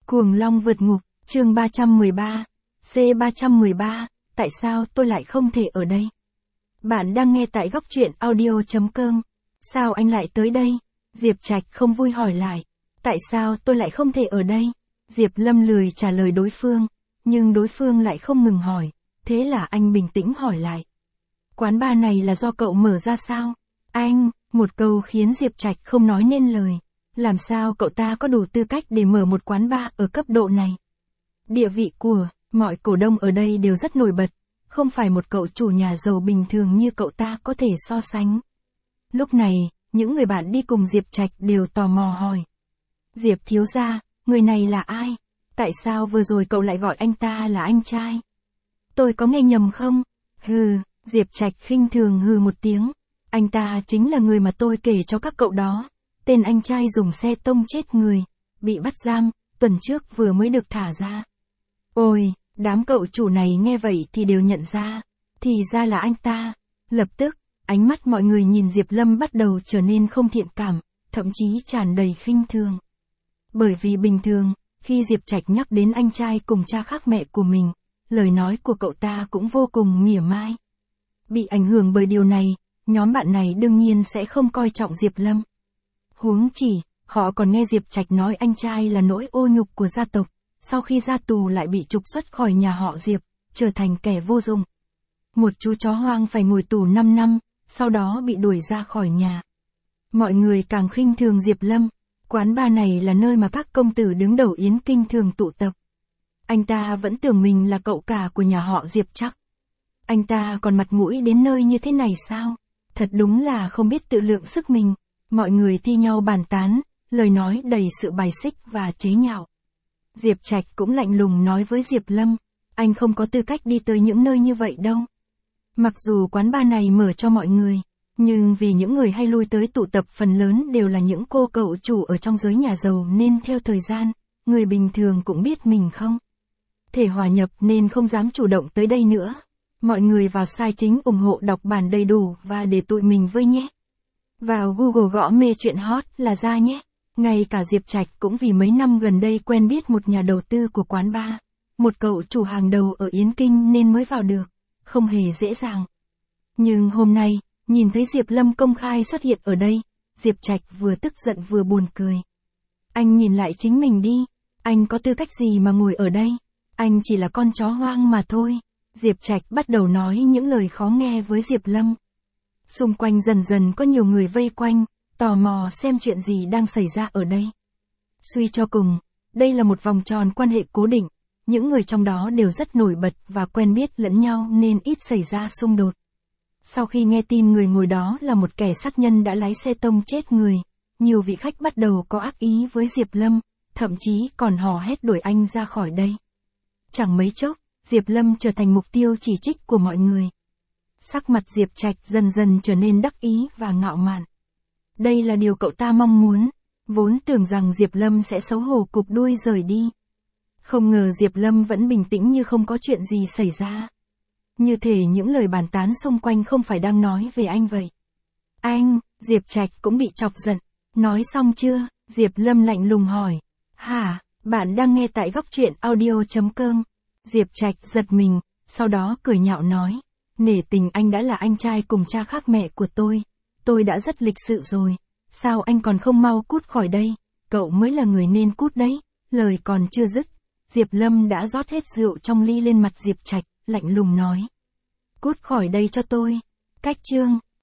Cuồng Long vượt ngục, chương 313, C313, tại sao tôi lại không thể ở đây? Bạn đang nghe tại góc truyện audio.com. Sao anh lại tới đây? Diệp Trạch không vui hỏi lại. Tại sao tôi lại không thể ở đây? Diệp Lâm lười trả lời đối phương, nhưng đối phương lại không ngừng hỏi, thế là anh bình tĩnh hỏi lại. Quán bar này là do cậu mở ra sao? Anh, một câu khiến Diệp Trạch không nói nên lời. Làm sao cậu ta có đủ tư cách để mở một quán bar ở cấp độ này? Địa vị của mọi cổ đông ở đây đều rất nổi bật, không phải một cậu chủ nhà giàu bình thường như cậu ta có thể so sánh. Lúc này, những người bạn đi cùng Diệp Trạch đều tò mò hỏi. Diệp thiếu gia, người này là ai? Tại sao vừa rồi cậu lại gọi anh ta là anh trai? Tôi có nghe nhầm không? Hừ, Diệp Trạch khinh thường hừ một tiếng. Anh ta chính là người mà tôi kể cho các cậu đó. Tên anh trai dùng xe tông chết người, bị bắt giam, tuần trước vừa mới được thả ra. Ôi, đám cậu chủ này nghe vậy thì đều nhận ra, thì ra là anh ta. Lập tức, ánh mắt mọi người nhìn Diệp Lâm bắt đầu trở nên không thiện cảm, thậm chí tràn đầy khinh thường. Bởi vì bình thường, khi Diệp Trạch nhắc đến anh trai cùng cha khác mẹ của mình, lời nói của cậu ta cũng vô cùng mỉa mai. Bị ảnh hưởng bởi điều này, nhóm bạn này đương nhiên sẽ không coi trọng Diệp Lâm. Huống chỉ, họ còn nghe Diệp Trạch nói anh trai là nỗi ô nhục của gia tộc, sau khi ra tù lại bị trục xuất khỏi nhà họ Diệp, trở thành kẻ vô dụng. Một chú chó hoang phải ngồi tù 5 năm, sau đó bị đuổi ra khỏi nhà. Mọi người càng khinh thường Diệp Lâm, quán bar này là nơi mà các công tử đứng đầu Yến Kinh thường tụ tập. Anh ta vẫn tưởng mình là cậu cả của nhà họ Diệp chắc. Anh ta còn mặt mũi đến nơi như thế này sao? Thật đúng là không biết tự lượng sức mình. Mọi người thi nhau bàn tán, lời nói đầy sự bài xích và chế nhạo. Diệp Trạch cũng lạnh lùng nói với Diệp Lâm, anh không có tư cách đi tới những nơi như vậy đâu. Mặc dù quán bar này mở cho mọi người, nhưng vì những người hay lui tới tụ tập phần lớn đều là những cô cậu chủ ở trong giới nhà giàu nên theo thời gian, người bình thường cũng biết mình không thể hòa nhập nên không dám chủ động tới đây nữa. Mọi người vào site chính ủng hộ đọc bản đầy đủ và để tụi mình với nhé. Vào Google gõ mê chuyện hot là ra nhé. Ngay cả Diệp Trạch cũng vì mấy năm gần đây quen biết một nhà đầu tư của quán bar, một cậu chủ hàng đầu ở Yến Kinh nên mới vào được, không hề dễ dàng. Nhưng hôm nay, nhìn thấy Diệp Lâm công khai xuất hiện ở đây, Diệp Trạch vừa tức giận vừa buồn cười. Anh nhìn lại chính mình đi, anh có tư cách gì mà ngồi ở đây? Anh chỉ là con chó hoang mà thôi. Diệp Trạch bắt đầu nói những lời khó nghe với Diệp Lâm. Xung quanh dần dần có nhiều người vây quanh, tò mò xem chuyện gì đang xảy ra ở đây. Suy cho cùng, đây là một vòng tròn quan hệ cố định, những người trong đó đều rất nổi bật và quen biết lẫn nhau nên ít xảy ra xung đột. Sau khi nghe tin người ngồi đó là một kẻ sát nhân đã lái xe tông chết người, nhiều vị khách bắt đầu có ác ý với Diệp Lâm, thậm chí còn hò hét đuổi anh ra khỏi đây. Chẳng mấy chốc, Diệp Lâm trở thành mục tiêu chỉ trích của mọi người. Sắc mặt Diệp Trạch dần dần trở nên đắc ý và ngạo mạn. Đây là điều cậu ta mong muốn, vốn tưởng rằng Diệp Lâm sẽ xấu hổ cụp đuôi rời đi. Không ngờ Diệp Lâm vẫn bình tĩnh như không có chuyện gì xảy ra. Như thể những lời bàn tán xung quanh không phải đang nói về anh vậy. Anh, Diệp Trạch cũng bị chọc giận. Nói xong chưa? Diệp Lâm lạnh lùng hỏi. Hả, bạn đang nghe tại góc truyện audio.com. Diệp Trạch giật mình, sau đó cười nhạo nói. Nể tình anh đã là anh trai cùng cha khác mẹ của tôi đã rất lịch sự rồi. Sao anh còn không mau cút khỏi đây? Cậu mới là người nên cút đấy. Lời còn chưa dứt, Diệp Lâm đã rót hết rượu trong ly lên mặt Diệp Trạch, lạnh lùng nói. Cút khỏi đây cho tôi. Cách chương